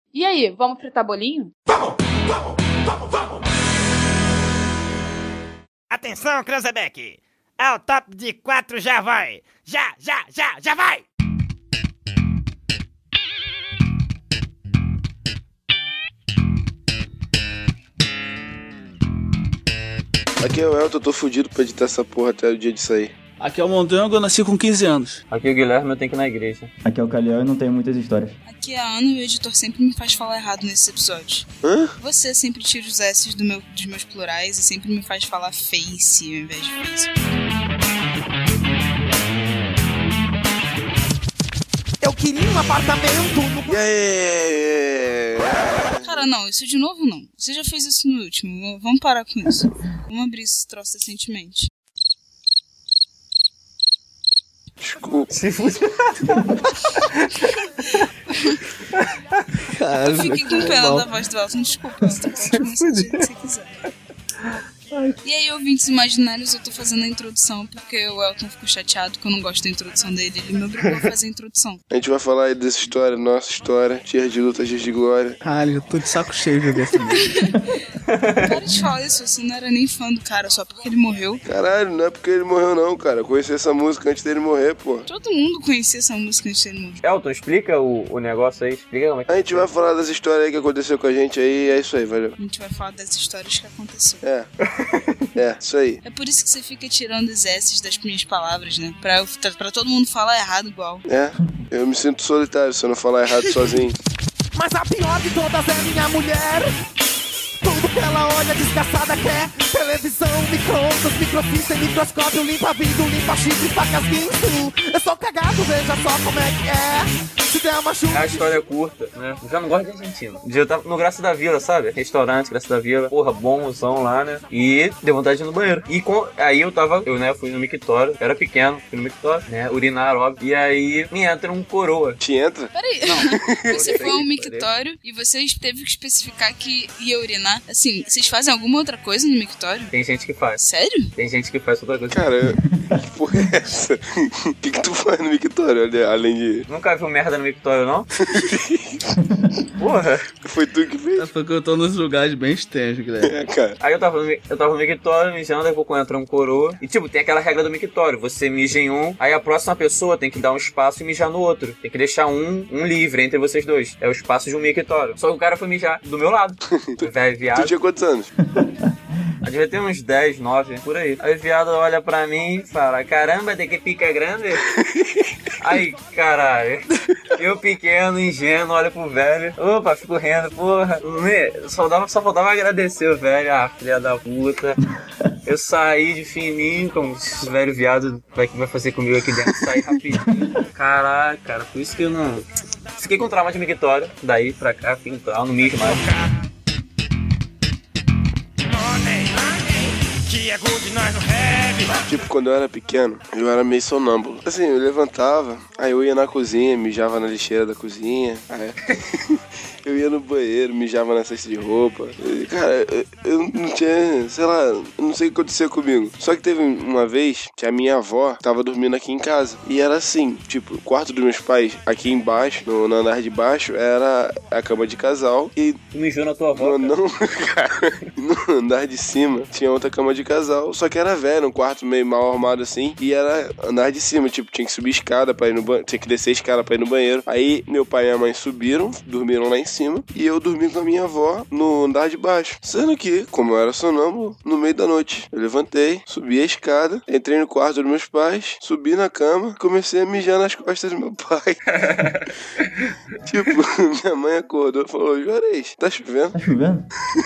E aí, vamos fritar bolinho? Atenção, Cranzebeck! É o top de 4, já vai! Já vai! Aqui é o Elton, eu tô fudido pra editar essa porra até o dia de sair. Aqui é o Mondrango, eu nasci com 15 anos. Aqui é o Guilherme, eu tenho que ir na igreja. Aqui é o Caliel e não tenho muitas histórias. Aqui é a Ana e o editor sempre me faz falar errado nesses episódios. Hã? Você sempre tira os S's dos meus plurais e sempre me faz falar face ao invés de face. Eu queria um apartamento no... Cara, não, isso de novo não. Você já fez isso no último, vamos parar com isso. Vamos abrir esse troço decentemente. Desculpa. Eu fiquei com pena da voz do Elton, desculpa, Elton, pode começar do jeito que você quiser. E aí, ouvintes imaginários, eu tô fazendo a introdução porque o Elton ficou chateado que eu não gosto da introdução dele. Ele me obrigou a fazer a introdução. A gente vai falar aí dessa história, nossa história, dias de luta, dias de glória. Caralho, eu tô de saco cheio de ver essa música. Para de falar isso, você não era nem fã do cara só porque ele morreu. Caralho, não é porque ele morreu não, cara. Eu conheci essa música antes dele morrer, pô. Todo mundo conhecia essa música antes dele morrer. Elton, explica o negócio aí, explica como é que... A gente vai falar das histórias aí que aconteceu com a gente aí, é isso aí, valeu. A gente vai falar das histórias que aconteceram. É, isso aí. É por isso que você fica tirando os S's das minhas palavras, né? Pra todo mundo falar errado igual. É, eu me sinto solitário se eu não falar errado sozinho. Mas a pior de todas é minha mulher. Tudo que ela olha desgraçada quer. Televisão, micro-ondas, microfilme, microscópio, limpa vidro, limpa chifre, facas, guinso. Eu sou cagado, veja só como é que é. Se der uma chuva... É a história curta, né? Eu já não gosto de argentino. Um dia eu tava no Graça da Vila, sabe? Restaurante, Graça da Vila. Porra, bonzão lá, né? E deu vontade de ir no banheiro. E aí eu fui no mictório. Eu era pequeno, fui no mictório, né? Urinar, óbvio. E aí me entra um coroa. Te entra? Peraí. Não. Você foi a um mictório e você teve que especificar que ia urinar. Assim, vocês fazem alguma outra coisa no mictório? Tem gente que faz. Sério? Tem gente que faz outra coisa. Cara, que porra é essa? O que tu faz no mictório, além de... Nunca viu merda no mictório, não? Porra. Foi tu que fez? É porque eu tô nos lugares bem extensos, Guilherme. É, cara. Aí eu tava no mictório, mijando, aí pouco entra um coroa. E tipo, tem aquela regra do mictório. Você mija em um, aí a próxima pessoa tem que dar um espaço e mijar no outro. Tem que deixar um livre entre vocês dois. É o espaço de um mictório. Só que o cara foi mijar do meu lado. Velho viado. Tu tinha quantos anos? Devia ter uns 10, 9, por aí. Aí o viado olha pra mim e fala: caramba, tem que pica grande? Aí, caralho. Eu pequeno, ingênuo, olho pro velho. Opa, fico rindo, porra. Só faltava agradecer o velho. Ah, filha da puta. Eu saí de fininho, como esse velho viado vai fazer comigo aqui dentro. Saí rapidinho. Caraca, cara, por isso que eu não... Fiquei com trauma de mictório. Daí pra cá, fiquei com trauma, não mijo mais. Que é good, nós no rap. Tipo, quando eu era pequeno, eu era meio sonâmbulo. Assim, eu levantava, aí eu ia na cozinha, mijava na lixeira da cozinha. Aí eu ia no banheiro, mijava na cesta de roupa. E, cara, eu não tinha, sei lá, eu não sei o que aconteceu comigo. Só que teve uma vez que a minha avó tava dormindo aqui em casa. E era assim, tipo, o quarto dos meus pais, aqui embaixo, no andar de baixo, era a cama de casal. E tu mijou na tua avó? Não, cara. No andar de cima tinha outra cama de casal. Só que era velho, um quarto meio mal arrumado assim. E era andar de cima, tipo, tinha que subir escada pra ir no banheiro. Tinha que descer a escada pra ir no banheiro. Aí meu pai e minha mãe subiram, dormiram lá em cima. E eu dormi com a minha avó no andar de baixo. Sendo que, como eu era sonâmbulo, no meio da noite, eu levantei, subi a escada, entrei no quarto dos meus pais, subi na cama, comecei a mijar nas costas do meu pai. Tipo, minha mãe acordou e falou: Juarez, tá chovendo? Tá chovendo?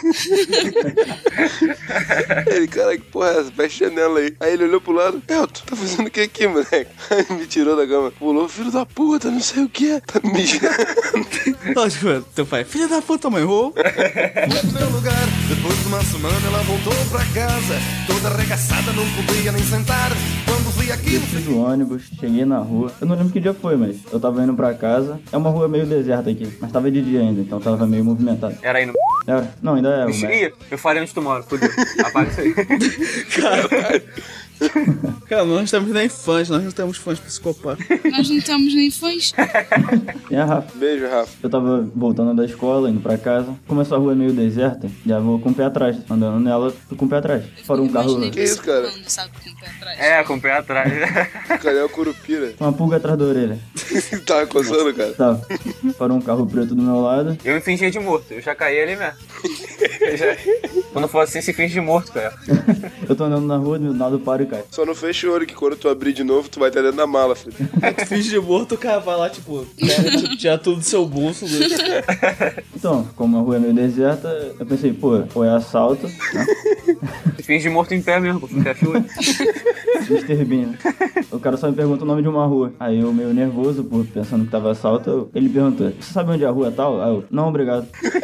Ele, cara, que porra é essa? Fecha a janela aí. Aí ele olhou pro lado: Elton, tá fazendo o que aqui, moleque? Aí me tirou da cama. Pulou: filho da puta, não sei o que. Tá mijando. Lógico, teu pai: filho da puta, mãe, errou. No meu lugar, depois de uma semana ela voltou pra casa, toda arregaçada, não podia nem sentar. Quando vi aquilo... Desci do ônibus, cheguei na rua. Eu não lembro que dia foi, mas eu tava indo pra casa. É uma rua meio deserta aqui, mas tava de dia ainda, então tava meio movimentado. Era aí no... Era. Não, ainda é. Ih, eu falei onde tu mora, fudeu. Apaga isso aí. Caralho. Cara, nós não temos nem fãs, nós não temos fãs psicopatas. Nós não temos nem fãs. E a Rafa? Beijo, Rafa. Eu tava voltando da escola, indo pra casa. Começou a rua meio deserta, já vou com o pé atrás. Andando nela, fui com o pé atrás. Fora um carro. Que isso, cara? Pulando, sabe, com o pé atrás. É, com o pé atrás. Cadê o Curupira? Uma pulga atrás da orelha. Tava coçando, cara? Tava. Parou um carro preto do meu lado. Eu me fingia de morto, eu já caí ali mesmo. Quando for assim, se finge de morto, cara. Eu tô andando na rua, do nada eu paro e cai. Só não fecha o olho que quando tu abrir de novo, tu vai estar dentro da mala, filho. Aí tu finge de morto, o cara vai lá, tipo, pega, tipo, tira tudo do seu bolso. Então, como a rua é meio deserta, eu pensei, pô, ou é assalto, né? Se finge de morto em pé mesmo, pra ficar chuva. Mr. Bean, né? O cara só me pergunta o nome de uma rua. Aí eu, meio nervoso, por pensando que tava assalto, ele perguntou, você sabe onde é a rua tal? Aí eu, não, obrigado.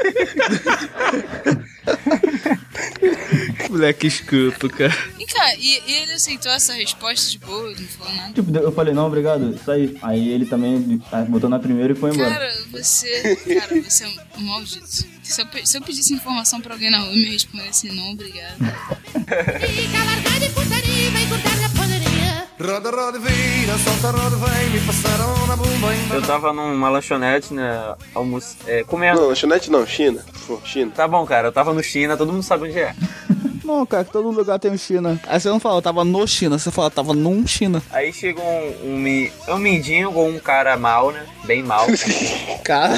Moleque escroto, cara. E cara, e ele aceitou essa resposta de boa, não falou nada? Tipo, eu falei, não, obrigado, saí. Aí ele também botou na primeira e foi embora. Cara, você é um maldito. Se eu pedisse informação pra alguém na rua e me respondesse não, obrigado. Fica largada de putaria, vai cortar na padaria. Roda, roda, vira, solta, roda, vem, me passaram na bumba. Eu tava numa lanchonete, né, comendo. Não, lanchonete não, China. Pô, China. Tá bom, cara, eu tava no China, todo mundo sabe onde é. Não, cara, que todo lugar tem um China. Aí você não fala, eu tava no China, você fala, tava num China. Aí chegou um mendigo ou um cara mal, né? Bem mal. Cara.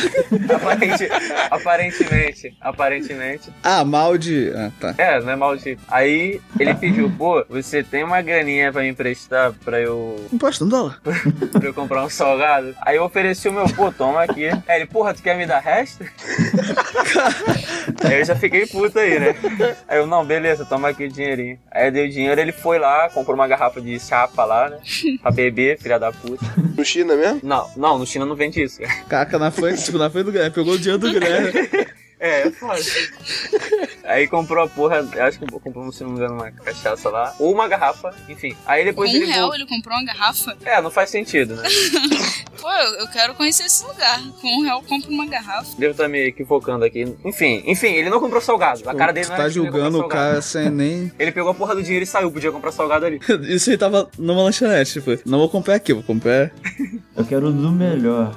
Aparentemente. Ah, mal de. Ah, tá. É, não é mal de. Aí ele pediu, pô, você tem uma graninha pra me emprestar pra eu Imposto um dólar. pra eu comprar um salgado? Aí eu ofereci o meu, pô, toma aqui. Aí ele, porra, tu quer me dar resto? Aí eu já fiquei puto aí, né? Aí eu, não, beleza, toma aqui o dinheirinho. Aí eu dei o dinheiro, ele foi lá, comprou uma garrafa de chapa lá, né? Pra beber, filha da puta. No China mesmo? Não, no China não vende isso, cara. Caca na frente, tipo, na frente do Guilherme. Pegou o dinheiro do Guilherme. É foda. Aí comprou a porra, acho que comprou, se não me engano, uma cachaça lá. Ou uma garrafa, enfim. Aí depois Com ele R$1 ele comprou uma garrafa? É, não faz sentido, né? Pô, eu quero conhecer esse lugar. Com R$1 compra uma garrafa. Devo estar me equivocando aqui. Enfim, ele não comprou salgado. A cara dele Tu não tá era que ele ia comprar julgando o salgado. cara sem nem. Ele pegou a porra do dinheiro e saiu, podia comprar salgado ali. Isso aí tava numa lanchonete, tipo, não vou comprar aqui, vou comprar. Eu quero do melhor.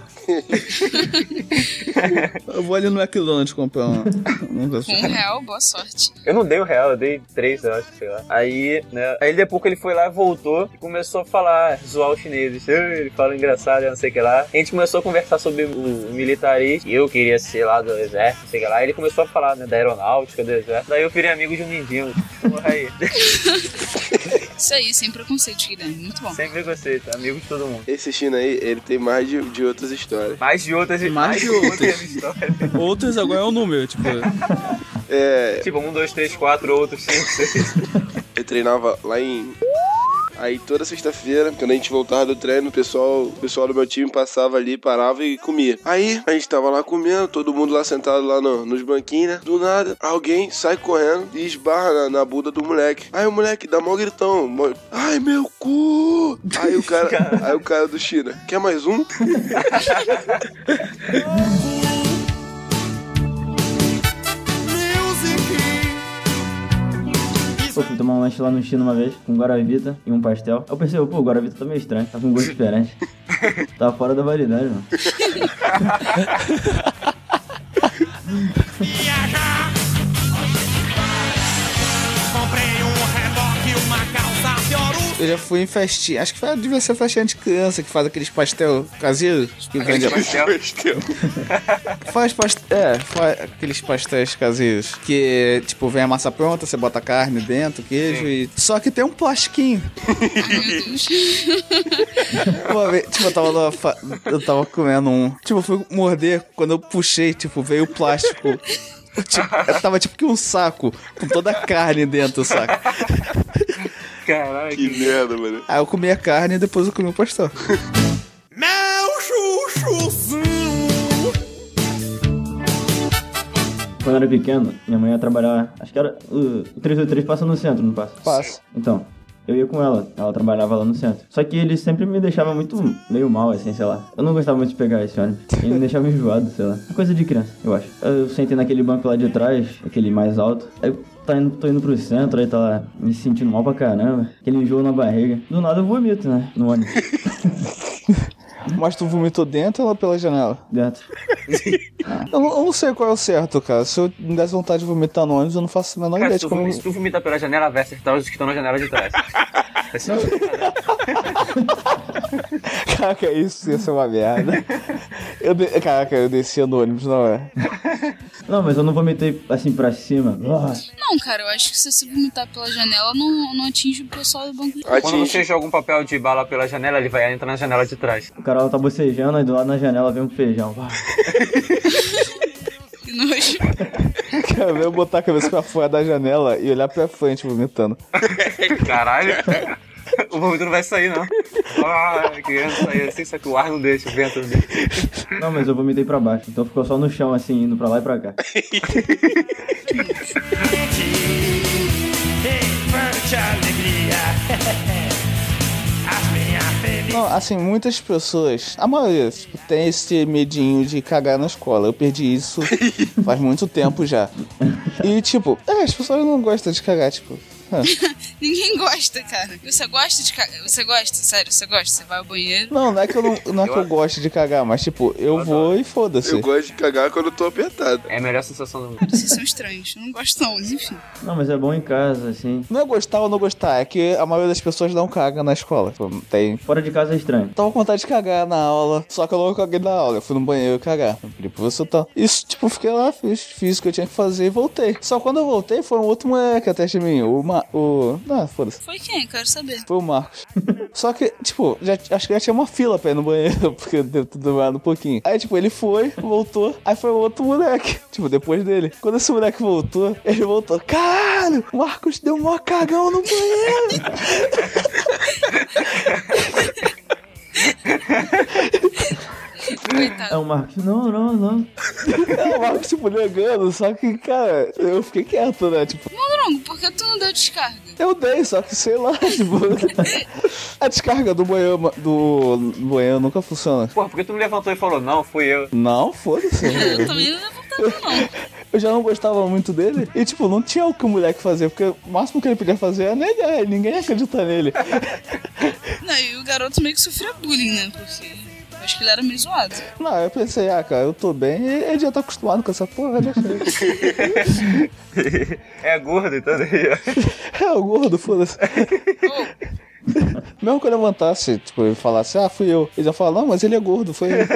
Eu vou ali no McDonald's comprar um. Com R$1, boa sorte. Eu não dei R$1, eu dei 3, eu acho, sei lá. Aí, né? Aí depois que ele foi lá, voltou e começou a falar, zoar os chineses. Ele fala engraçado, não sei o que lá. A gente começou a conversar sobre o militarismo. Eu queria ser lá do exército, não sei o que lá. Aí ele começou a falar, né, da aeronáutica, do exército. Daí eu virei amigo de um mendigo. Porra aí. Isso aí, sem preconceito, Guilherme. Muito bom. Sem preconceito, amigo de todo mundo. Esse China aí, ele tem mais de outras histórias. Mais de outras histórias. Outros agora é o número, tipo. É. Tipo, 1, 2, 3, 4, outros 5, 6. Eu treinava lá em. Aí toda sexta-feira, quando a gente voltava do treino, o pessoal do meu time passava ali, parava e comia. Aí a gente tava lá comendo, todo mundo lá sentado lá nos banquinhos, né? Do nada, alguém sai correndo e esbarra na bunda do moleque. Aí o moleque dá mó gritão. Ai, meu cu! Aí o cara do China, quer mais um? Pô, fui tomar um lanche lá no China uma vez, com guaravita e um pastel. Eu pensei, pô, o guaravita tá meio estranho, tá com um gosto diferente. Tá fora da validade, mano. Comprei um reboque, uma calça de ouro. Eu já fui em festinha, acho que devia ser festinha de criança que faz aqueles pastel caseiros. Que vende faz aqueles pastéis caseiros que, tipo, vem a massa pronta, você bota carne dentro, queijo e... Só que tem um plastiquinho. Meu Deus. Uma vez, tipo, eu tava comendo um... Tipo, eu fui morder, quando eu puxei, tipo, veio o plástico. Tava tipo que um saco, com toda a carne dentro do saco. Caralho. Que merda, mano. Aí eu comi a carne e depois eu comi o pastel. Meu chuchuzinho. Quando eu era pequeno, minha mãe ia trabalhar, acho que era... O 383 passa no centro, não passa? Passa. Então, eu ia com ela trabalhava lá no centro. Só que ele sempre me deixava meio mal, assim, sei lá. Eu não gostava muito de pegar esse ônibus. Ele me deixava enjoado, sei lá. Coisa de criança, eu acho. Eu sentei naquele banco lá de trás, aquele mais alto. Aí tô indo pro centro, aí tá lá me sentindo mal pra caramba. Aquele enjoo na barriga. Do nada eu vomito, né? No ônibus. Mas tu vomitou dentro ou pela janela? Dentro. Eu não sei qual é o certo, cara. Se eu me desse vontade de vomitar no ônibus, eu não faço a menor ideia de como... Se tu vomitar pela janela, vai acertar os que estão na janela de trás. Caraca, isso ia ser uma merda. Caraca, eu descia no ônibus, não é? Não, mas eu não vomitei assim pra cima. Não, cara, eu acho que se você vomitar pela janela, não atinge o pessoal do banco de trás. Quando você joga um papel de bala pela janela, ele vai entrar na janela de trás. O cara lá tá bocejando, aí do lado na janela vem um feijão. Que nojo. Cara, eu botar a cabeça pra fora da janela e olhar pra frente vomitando. Caralho. O vômito não vai sair, não. Querendo sair assim, só que o ar não deixa, o vento não deixa. Não, mas eu vomitei pra baixo, então ficou só no chão, assim, indo pra lá e pra cá. Não, assim, muitas pessoas, a maioria, tipo, tem esse medinho de cagar na escola. Eu perdi isso faz muito tempo já. E, tipo, as pessoas não gostam de cagar, tipo... Ninguém gosta, cara. Você gosta de cagar? Você gosta? Sério, você gosta? Você vai ao banheiro? Não é que eu goste de cagar, mas tipo, eu vou e foda-se. Eu gosto de cagar quando eu tô apertado. É a melhor sensação do mundo. Vocês são estranhos. Eu não gosto não, mas enfim. Não, mas é bom em casa, assim. Não é gostar ou não gostar, é que a maioria das pessoas não caga na escola. Tem... Fora de casa é estranho. Tava com vontade de cagar na aula, só que eu não caguei na aula. Eu fui no banheiro cagar. Eu pedi pro você tá. Isso, tipo, fiquei lá, fiz o que eu tinha que fazer e voltei. Só quando eu voltei, foi um outro moleque atrás de mim. Não, foda-se. Foi quem? Quero saber. Foi o Marcos. Só que, tipo, acho que já tinha uma fila pra ir no banheiro, porque deve ter demorado um pouquinho. Aí, tipo, ele foi, voltou, aí foi o outro moleque, tipo, depois dele. Quando esse moleque voltou, ele voltou, caralho, o Marcos deu um maior cagão no banheiro. Coitado. É o Marcos, não. É o Marcos, tipo, negando, só que, cara, eu fiquei quieto, né, tipo... Mondrongo, por que tu não deu descarga? Eu dei, só que sei lá, tipo... A descarga do banheiro nunca funciona. Porra, por que tu não levantou e falou, não, fui eu? Não, foda-se. Eu também não levantava, não. Eu já não gostava muito dele. E, tipo, não tinha o que o moleque fazer, porque o máximo que ele podia fazer é negar, ninguém ia acreditar nele. Não, e o garoto meio que sofria bullying, né? Porque eu acho que ele era meio zoado. Não, eu pensei, cara, eu tô bem, e ele já tá acostumado com essa porra, deixa ele. É gordo, então. É o gordo, foda-se. Mesmo que eu levantasse, tipo, ele falasse, fui eu. Ele já fala, não, mas ele é gordo, foi ele.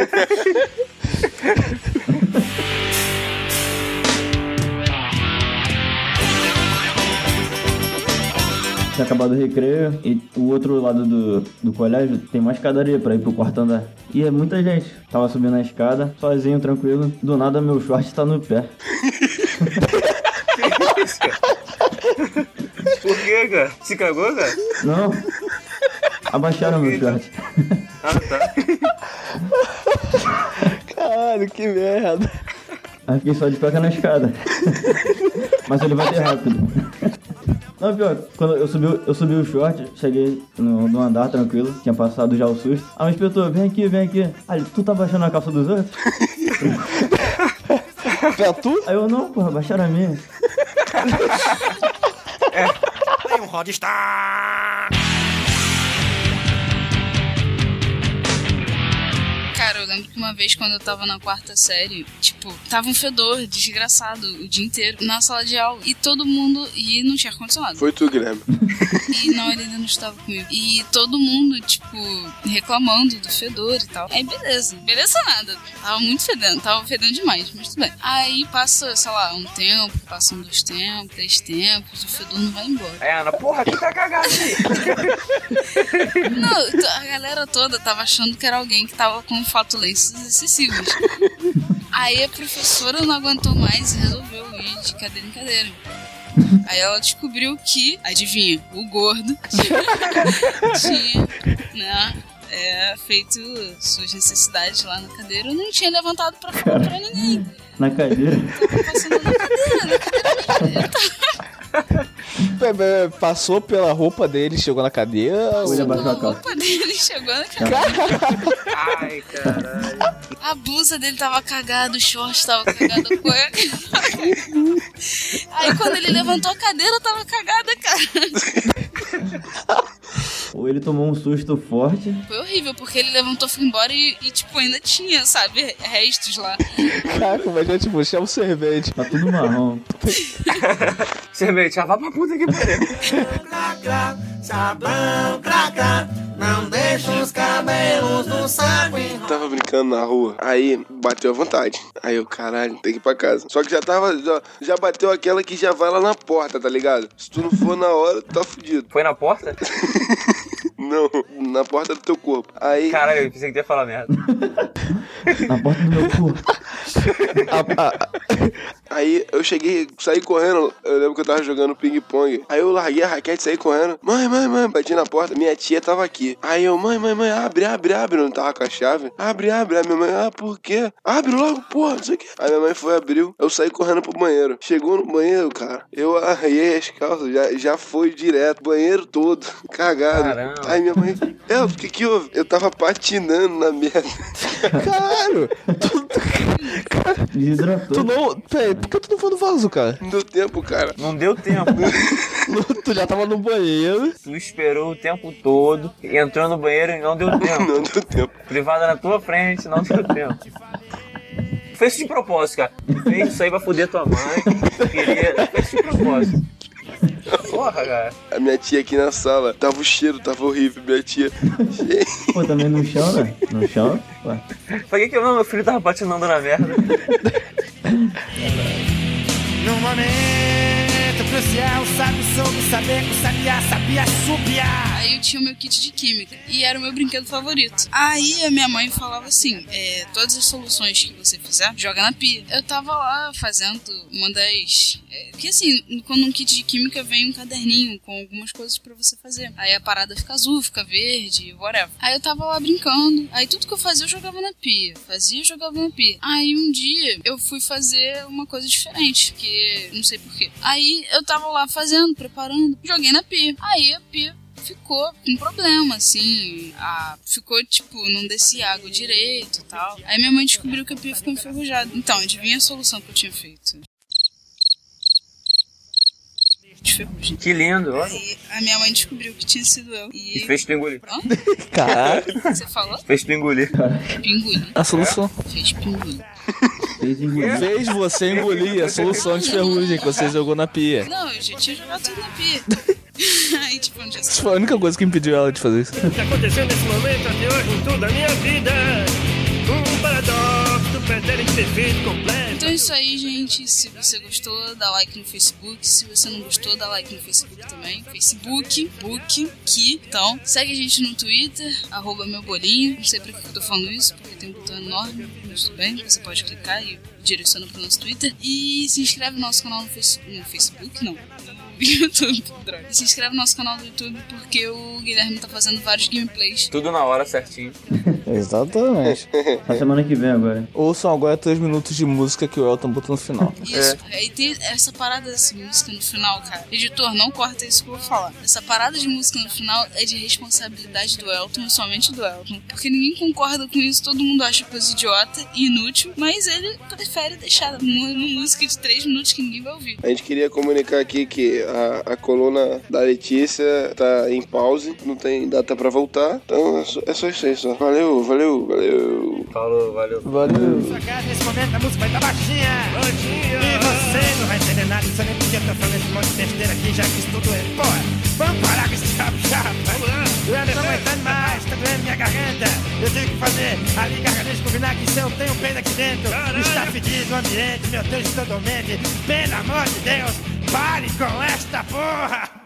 Tinha acabado o recreio e o outro lado do colégio tem uma escadaria pra ir pro quarto andar. E é muita gente. Tava subindo a escada, sozinho, tranquilo. Do nada meu short tá no pé. Por quê, cara? Se cagou, cara? Não. Abaixaram meu short. Ah, tá. Caralho, que merda. Aí fiquei só de cueca na escada. Mas ele vai ter rápido. Não, pior, quando eu subi o short, cheguei no andar tranquilo, tinha passado já o susto. Aí me inspetor, vem aqui. Aí, tu tá baixando a calça dos outros? Pra tu? Aí eu, não, porra, baixaram a minha. Tem um Rodstar! Cara, eu lembro que uma vez quando eu tava na quarta série, tipo, tava um fedor desgraçado o dia inteiro na sala de aula. E todo mundo... E não tinha ar-condicionado. Foi tu, Guilherme. E não, ele ainda não estava comigo. E todo mundo, tipo, reclamando do fedor e tal. Aí, beleza. Beleza nada. Tava muito fedendo. Tava fedendo demais, mas tudo bem. Aí passa, sei lá, um tempo, passam 2 tempos, 3 tempos, o fedor não vai embora. Aí, Ana, porra, tu tá cagado aí. Não, a galera toda tava achando que era alguém que tava com flatulências excessivas. Aí a professora não aguentou mais e resolveu ir de cadeira em cadeira. Aí ela descobriu que, adivinha, o gordo tinha, né, feito suas necessidades lá na cadeira e não tinha levantado pra falar pra ninguém. Na cadeira? Tava passando na cadeira mesmo. Passou pela roupa dele, chegou na cadeira. Ele abaixou a A calça. roupa dele chegou na cadeira. Ai, caralho. A blusa dele tava cagada, o short tava cagado, a cueca. Aí quando ele levantou a cadeira, tava cagada, cara. Ou ele tomou um susto forte. Foi horrível, porque ele levantou, foi embora e tipo, ainda tinha, sabe, restos lá. Caraca, mas já tipo, chama o servente. Tá tudo marrom. Servente, já vai pra puta que pariu. Sabão, craca, não deixa os cabelos no saco. Tava brincando na rua, aí bateu a vontade. Aí eu, caralho, tem que ir pra casa. Só que já bateu aquela que já vai lá na porta, tá ligado? Se tu não for na hora, tu tá fudido. Foi na porta? Não, na porta do teu corpo. Aí... Caralho, eu pensei que tu ia falar merda. Na porta do meu corpo. Aí eu cheguei, saí correndo. Eu lembro que eu tava jogando ping-pong. Aí eu larguei a raquete e saí correndo. Mãe, bati na porta. Minha tia tava aqui. Aí eu, mãe, abre. Eu não tava com a chave. Abre. Aí minha mãe, por quê? Abre logo, porra, não sei o quê. Aí minha mãe foi, abriu. Eu saí correndo pro banheiro. Chegou no banheiro, cara. Eu arraiei as calças. Já foi direto. Banheiro todo. Cagado. Caramba. Aí minha mãe, o que houve? Eu tava patinando na merda. Caralho! Desidratou. Tu não... Peraí, por que tu não foi no vaso, cara? Não deu tempo, cara. Não deu tempo. Tu já tava no banheiro. Tu esperou o tempo todo, entrou no banheiro e não deu tempo. Não deu tempo. Privada na tua frente, não deu tempo. Fez isso de propósito, cara. Fez isso aí pra foder tua mãe. Fez isso de propósito. Porra, cara. A minha tia aqui na sala, tava o cheiro, tava horrível. Minha tia. Pô, também no chão, né? No chão? Ué. Pra que não? Meu filho tava patinando na merda. Num momento crucial, soube saber que o sabiá sabia subiar. Aí eu tinha o meu kit de química e era o meu brinquedo favorito. Aí a minha mãe falava assim, todas as soluções que você fizer, joga na pia. Eu tava lá fazendo uma das... Porque assim, quando um kit de química vem um caderninho com algumas coisas pra você fazer. Aí a parada fica azul, fica verde, whatever. Aí eu tava lá brincando. Aí tudo que eu fazia eu jogava na pia. Aí um dia eu fui fazer uma coisa diferente, que não sei porquê. Aí eu tava lá fazendo, preparando, joguei na pia. Aí a pia ficou com problema, assim. Ficou, tipo, não descia água direito e tal. Aí minha mãe descobriu que a pia ficou enferrujada. Então, adivinha a solução que eu tinha feito? De ferrugem. Que lindo, olha. Aí a minha mãe descobriu que tinha sido eu. E fez tu engolir. Hã? Caralho. Você falou? Fez tu engolir. Pingulim. A solução. Fez pingulim. Fez você engolir a solução de ferrugem que você jogou na pia. Não, eu já tinha jogado tudo na pia. Aí, tipo, um dia Isso foi a única coisa que impediu ela de fazer isso. O que aconteceu nesse momento até hoje em toda a minha vida? Um paradoxo pretérito perfeito completo. Então é isso aí, gente. Se você gostou, dá like no Facebook. Se você não gostou, dá like no Facebook também. Facebook. Então, segue a gente no Twitter, @meubolinho. Não sei pra que eu tô falando isso, porque tem um botão enorme, mas tudo bem, você pode clicar e direciona pro nosso Twitter. E se inscreve no nosso canal no Facebook, não. YouTube, droga. E se inscreve no nosso canal do YouTube porque o Guilherme tá fazendo vários gameplays. Tudo na hora, certinho. Exatamente. Na semana que vem agora. Ouçam agora 3 minutos de música que o Elton botou no final. Isso, aí tem essa parada dessa música no final, cara. Editor, não corta isso que eu vou falar. Essa parada de música no final é de responsabilidade do Elton e somente do Elton. Porque ninguém concorda com isso, todo mundo acha coisa idiota e inútil, mas ele prefere deixar uma música de 3 minutos que ninguém vai ouvir. A gente queria comunicar aqui que a coluna da Letícia tá em pause, não tem data pra voltar, então é só isso aí, só. Valeu. Falou, valeu. Sua casa nesse momento a música vai estar baixinha. E você não vai entender nada, isso nem porque eu tô falando esse monte de besteira aqui, já que isso tudo é fora. Vamos parar com esse diabo chapa. Vamos lá. Eu não tô aguentando mais, tá doendo minha garganta. Eu tenho que fazer ali gargarejo com vinagre, se eu tenho pena aqui dentro. Está fedido o ambiente, meu Deus, totalmente. Pelo amor de Deus, pare com esta porra.